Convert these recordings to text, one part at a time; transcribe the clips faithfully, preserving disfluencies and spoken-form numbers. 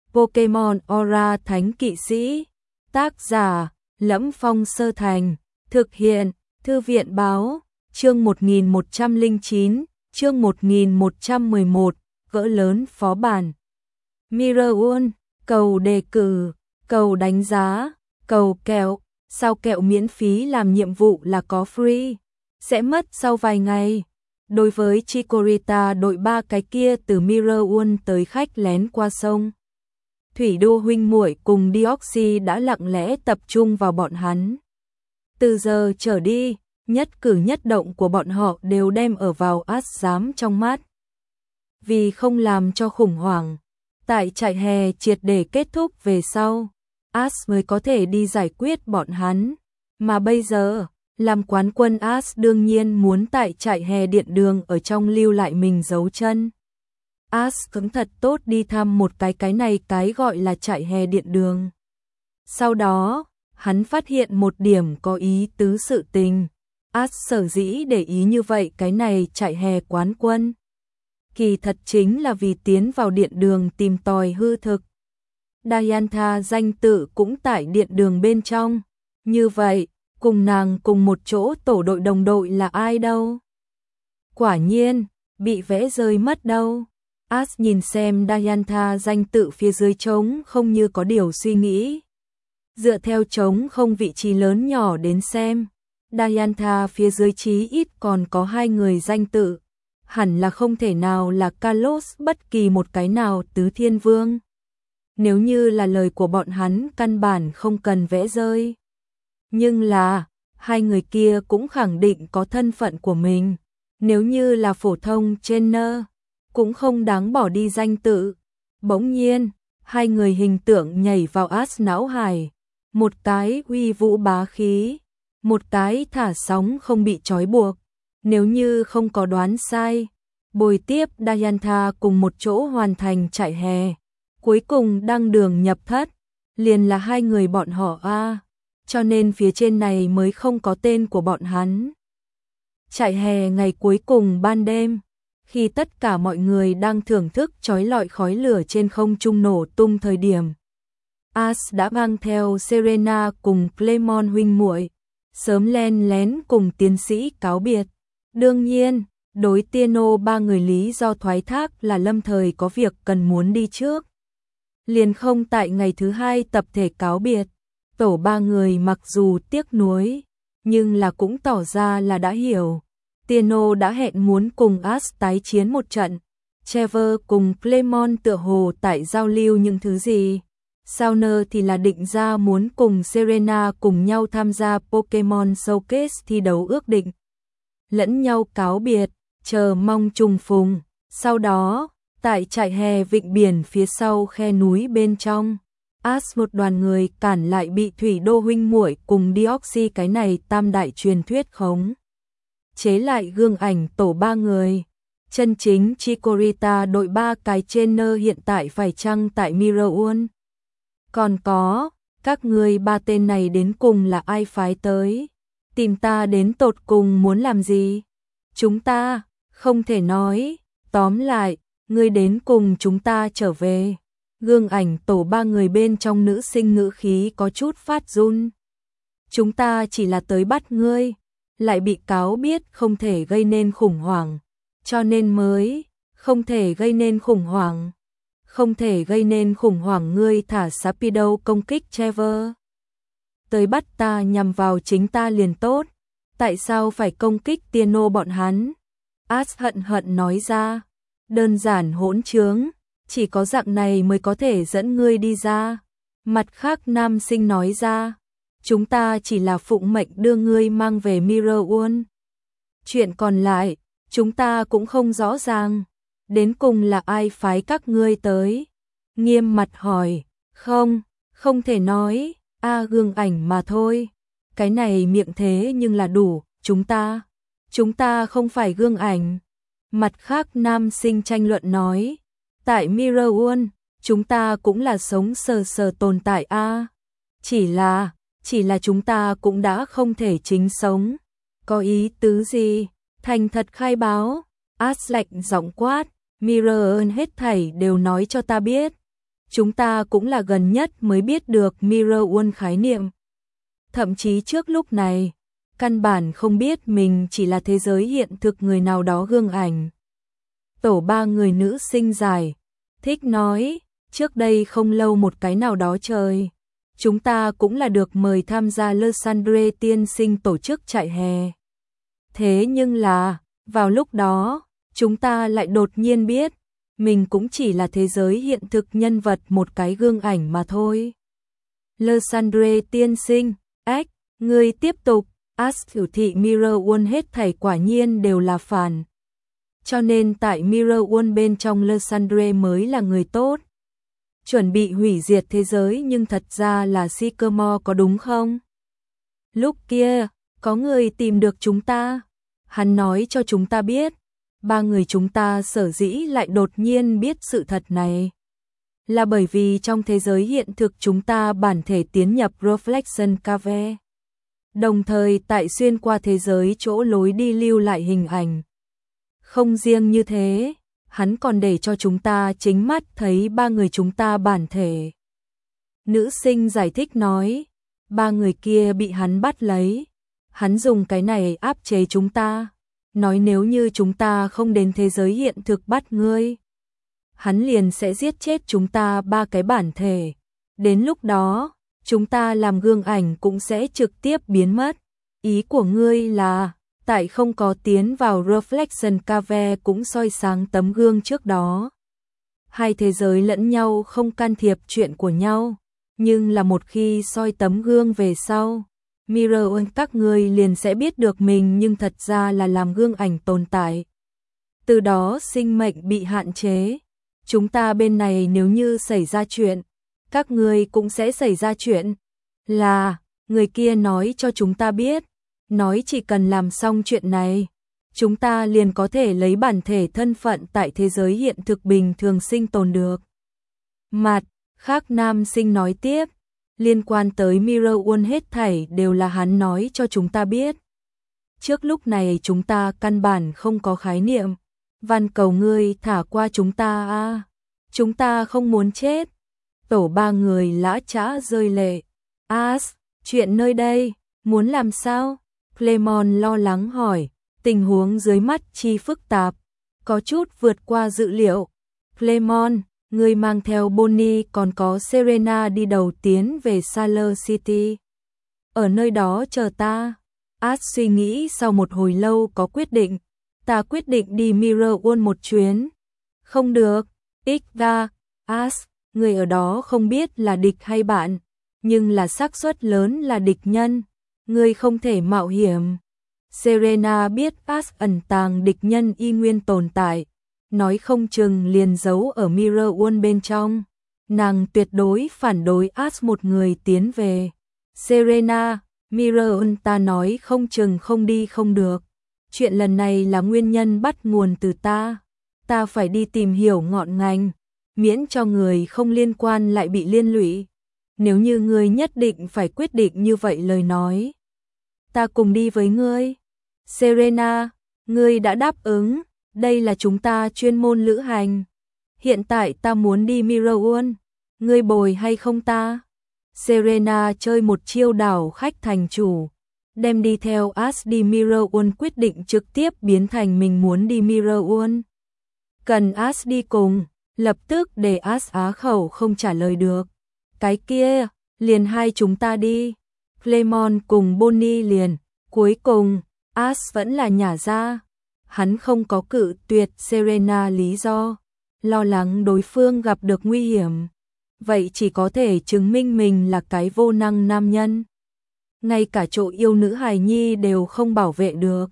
Pokemon Aura Thánh Kỵ Sĩ. Tác giả: Lẫm Phong Sơ Thành. Thực hiện: Thư viện báo. Chương một nghìn một trăm lẻ chín, chương một nghìn một trăm mười một, gỡ lớn phó bản. Mirror, cầu đề cử, cầu đánh giá, cầu kẹo. Sao kẹo miễn phí làm nhiệm vụ là có free, sẽ mất sau vài ngày. Đối với Chikorita, đội ba cái kia từ Mirror tới khách lén qua sông. Thủy Đô huynh muội cùng Deoxy đã lặng lẽ tập trung vào bọn hắn. Từ giờ trở đi, nhất cử nhất động của bọn họ đều đem ở vào Ash giám trong mắt. Vì không làm cho khủng hoảng, tại trại hè triệt để kết thúc về sau, Ash mới có thể đi giải quyết bọn hắn. Mà bây giờ, làm quán quân Ash đương nhiên muốn tại trại hè điện đường ở trong lưu lại mình dấu chân. Ash cứng thật tốt đi thăm một cái cái này cái gọi là trại hè điện đường. Sau đó, hắn phát hiện một điểm có ý tứ sự tình. Ash sở dĩ để ý như vậy cái này trại hè quán quân, kỳ thật chính là vì tiến vào điện đường tìm tòi hư thực. Diantha danh tự cũng tại điện đường bên trong. Như vậy, cùng nàng cùng một chỗ tổ đội đồng đội là ai đâu? Quả nhiên, bị vẽ rơi mất đâu. Ash nhìn xem Diantha danh tự phía dưới trống không như có điều suy nghĩ. Dựa theo trống không vị trí lớn nhỏ đến xem, Diantha phía dưới chí ít còn có hai người danh tự. Hẳn là không thể nào là Kalos bất kỳ một cái nào tứ thiên vương. Nếu như là lời của bọn hắn căn bản không cần vẽ rơi. Nhưng là, hai người kia cũng khẳng định có thân phận của mình. Nếu như là phổ thông trainer, cũng không đáng bỏ đi danh tự. Bỗng nhiên, hai người hình tượng nhảy vào Ash não hải. Một cái uy vũ bá khí, một cái thả sóng không bị trói buộc. Nếu như không có đoán sai, bồi tiếp Diantha cùng một chỗ hoàn thành trại hè, cuối cùng đăng đường nhập thất, liền là hai người bọn họ a, cho nên phía trên này mới không có tên của bọn hắn. Trại hè ngày cuối cùng ban đêm, khi tất cả mọi người đang thưởng thức chói lọi khói lửa trên không trung nổ tung thời điểm, Ash đã mang theo Serena cùng Clemon huynh muội sớm len lén cùng tiến sĩ cáo biệt. Đương nhiên, đối Tieno ba người lý do thoái thác là lâm thời có việc cần muốn đi trước. Liền không tại ngày thứ hai tập thể cáo biệt. Tổ ba người mặc dù tiếc nuối, nhưng là cũng tỏ ra là đã hiểu. Tieno đã hẹn muốn cùng Ash tái chiến một trận. Trevor cùng Clemon tựa hồ tại giao lưu những thứ gì. Sauner thì là định ra muốn cùng Serena cùng nhau tham gia Pokemon Showcase thi đấu ước định. Lẫn nhau cáo biệt, chờ mong trùng phùng. Sau đó, tại trại hè vịnh biển phía sau khe núi bên trong, Ash một đoàn người cản lại bị Thủy Đô huynh muội cùng Deoxy cái này tam đại truyền thuyết khống chế lại gương ảnh tổ ba người. Chân chính Chikorita đội ba cái trainer hiện tại phải chăng tại Mirror? Còn có, các người ba tên này đến cùng là ai phái tới? Tìm ta đến tột cùng muốn làm gì? Chúng ta, không thể nói. Tóm lại, ngươi đến cùng chúng ta trở về. Gương ảnh tổ ba người bên trong nữ sinh ngữ khí có chút phát run. Chúng ta chỉ là tới bắt ngươi, lại bị cáo biết không thể gây nên khủng hoảng. Cho nên mới, không thể gây nên khủng hoảng. Không thể gây nên khủng hoảng ngươi thả Sapido công kích Trevor. Tới bắt ta nhằm vào chính ta liền tốt. Tại sao phải công kích Tieno bọn hắn? Ash hận hận nói ra. Đơn giản hỗn trướng, chỉ có dạng này mới có thể dẫn ngươi đi ra. Mặt khác nam sinh nói ra. Chúng ta chỉ là phụng mệnh đưa ngươi mang về Mirror. Chuyện còn lại, chúng ta cũng không rõ ràng. Đến cùng là ai phái các ngươi tới? Nghiêm mặt hỏi. Không, không thể nói. A gương ảnh mà thôi. Cái này miệng thế nhưng là đủ. Chúng ta, chúng ta không phải gương ảnh. Mặt khác nam sinh tranh luận nói. Tại Mirror, chúng ta cũng là sống sờ sờ tồn tại a. Chỉ là, chỉ là chúng ta cũng đã không thể chính sống. Có ý tứ gì? Thành thật khai báo. Ash lạnh giọng quát. Mirror hết thảy đều nói cho ta biết. chúng ta cũng là gần nhất mới biết được Mirror World khái niệm. Thậm chí trước lúc này, căn bản không biết mình chỉ là thế giới hiện thực người nào đó gương ảnh. Tổ ba người nữ sinh giải, thích nói, trước đây không lâu một cái nào đó trời, chúng ta cũng là được mời tham gia Lysandre tiên sinh tổ chức trại hè. Thế nhưng là, vào lúc đó, chúng ta lại đột nhiên biết, mình cũng chỉ là thế giới hiện thực nhân vật một cái gương ảnh mà thôi. Lysandre tiên sinh, ách, người tiếp tục, As hiểu thị Mirror World hết thảy quả nhiên đều là phản. Cho nên tại Mirror World bên trong Lysandre mới là người tốt. Chuẩn bị hủy diệt thế giới nhưng thật ra là Sycamore có đúng không? Lúc kia, có người tìm được chúng ta. Hắn nói cho chúng ta biết, ba người chúng ta sở dĩ lại đột nhiên biết sự thật này. Là bởi vì trong thế giới hiện thực chúng ta bản thể tiến nhập Reflection Cave. Đồng thời tại xuyên qua thế giới chỗ lối đi lưu lại hình ảnh. Không riêng như thế, hắn còn để cho chúng ta chính mắt thấy ba người chúng ta bản thể. Nữ sinh giải thích nói, ba người kia bị hắn bắt lấy. Hắn dùng cái này áp chế chúng ta. Nói nếu như chúng ta không đến thế giới hiện thực bắt ngươi, hắn liền sẽ giết chết chúng ta ba cái bản thể. Đến lúc đó, chúng ta làm gương ảnh cũng sẽ trực tiếp biến mất. Ý của ngươi là, tại không có tiến vào Reflection Cave cũng soi sáng tấm gương trước đó. Hai thế giới lẫn nhau không can thiệp chuyện của nhau, nhưng là một khi soi tấm gương về sau, Mirror các ngươi liền sẽ biết được mình nhưng thật ra là làm gương ảnh tồn tại. Từ đó sinh mệnh bị hạn chế. Chúng ta bên này nếu như xảy ra chuyện, các ngươi cũng sẽ xảy ra chuyện. Là, người kia nói cho chúng ta biết, nói chỉ cần làm xong chuyện này, chúng ta liền có thể lấy bản thể thân phận tại thế giới hiện thực bình thường sinh tồn được. Mặt khác nam sinh nói tiếp, liên quan tới Mirror World hết thảy đều là hắn nói cho chúng ta biết. Trước lúc này chúng ta căn bản không có khái niệm. Van cầu ngươi thả qua chúng ta a, chúng ta không muốn chết. Tổ ba người lã chã rơi lệ. As, chuyện nơi đây, muốn làm sao? Clemon lo lắng hỏi, tình huống dưới mắt chi phức tạp, có chút vượt qua dự liệu. Clemon, người mang theo Bonnie còn có Serena đi đầu tiến về Sailor City. Ở nơi đó chờ ta. As suy nghĩ sau một hồi lâu có quyết định. Ta quyết định đi Mirror World một chuyến. Không được. Ika, As, người ở đó không biết là địch hay bạn, nhưng là xác suất lớn là địch nhân. Người không thể mạo hiểm. Serena biết As ẩn tàng địch nhân y nguyên tồn tại. Nói không chừng liền giấu ở Mirror World bên trong. Nàng tuyệt đối phản đối As một người tiến về. Serena, Mirror World ta nói không chừng không đi không được. Chuyện lần này là nguyên nhân bắt nguồn từ ta. Ta phải đi tìm hiểu ngọn ngành, miễn cho người không liên quan lại bị liên lụy. Nếu như ngươi nhất định phải quyết định như vậy lời nói, ta cùng đi với ngươi. Serena, ngươi đã đáp ứng, đây là chúng ta chuyên môn lữ hành. Hiện tại ta muốn đi Mirror World, ngươi bồi hay không ta? Serena chơi một chiêu đảo khách thành chủ, đem đi theo As đi Mirror World quyết định trực tiếp biến thành mình muốn đi Mirror World. Cần As đi cùng, lập tức để As á khẩu không trả lời được. Cái kia, liền hai chúng ta đi. Clemon cùng Bonnie liền, cuối cùng, As vẫn là nhả ra. Hắn không có cự tuyệt Serena lý do, lo lắng đối phương gặp được nguy hiểm. Vậy chỉ có thể chứng minh mình là cái vô năng nam nhân. Ngay cả chỗ yêu nữ hài nhi đều không bảo vệ được.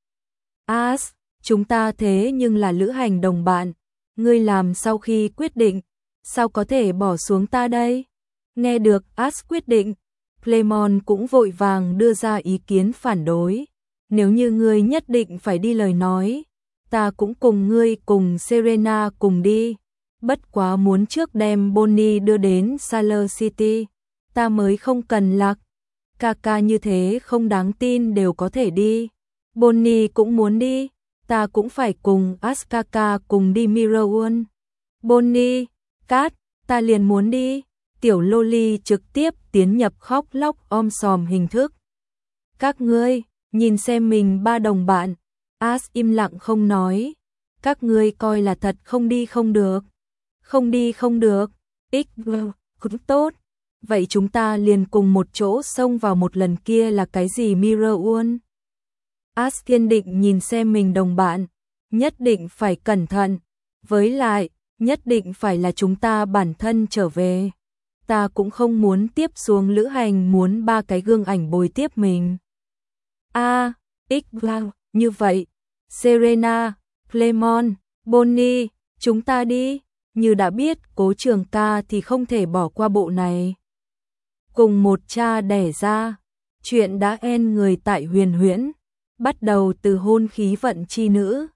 As, chúng ta thế nhưng là lữ hành đồng bạn. Ngươi làm sau khi quyết định, sao có thể bỏ xuống ta đây? Nghe được As quyết định, Clemon cũng vội vàng đưa ra ý kiến phản đối. Nếu như ngươi nhất định phải đi lời nói, ta cũng cùng ngươi cùng Serena cùng đi. Bất quá muốn trước đem Bonnie đưa đến Sailor City, ta mới không cần lạc. Kaka như thế không đáng tin đều có thể đi. Bonnie cũng muốn đi, ta cũng phải cùng Askaka cùng đi Mirror World. Bonnie, Kat, ta liền muốn đi. Tiểu loli trực tiếp tiến nhập khóc lóc om sòm hình thức. Các ngươi, nhìn xem mình ba đồng bạn. Ash im lặng không nói. Các ngươi coi là thật không đi không được. Không đi không được. X, cũng tốt. Vậy chúng ta liền cùng một chỗ xông vào một lần kia là cái gì Mirror One? Ash kiên định nhìn xem mình đồng bạn. Nhất định phải cẩn thận. Với lại, nhất định phải là chúng ta bản thân trở về. Ta cũng không muốn tiếp xuống lữ hành muốn ba cái gương ảnh bồi tiếp mình. A, X, như vậy. Serena, Clemon, Bonnie, chúng ta đi. Như đã biết Cố Trường Ca thì không thể bỏ qua bộ này. Cùng một cha đẻ ra, chuyện đã end người tại Huyền Huyễn, bắt đầu từ hôn khí vận chi nữ.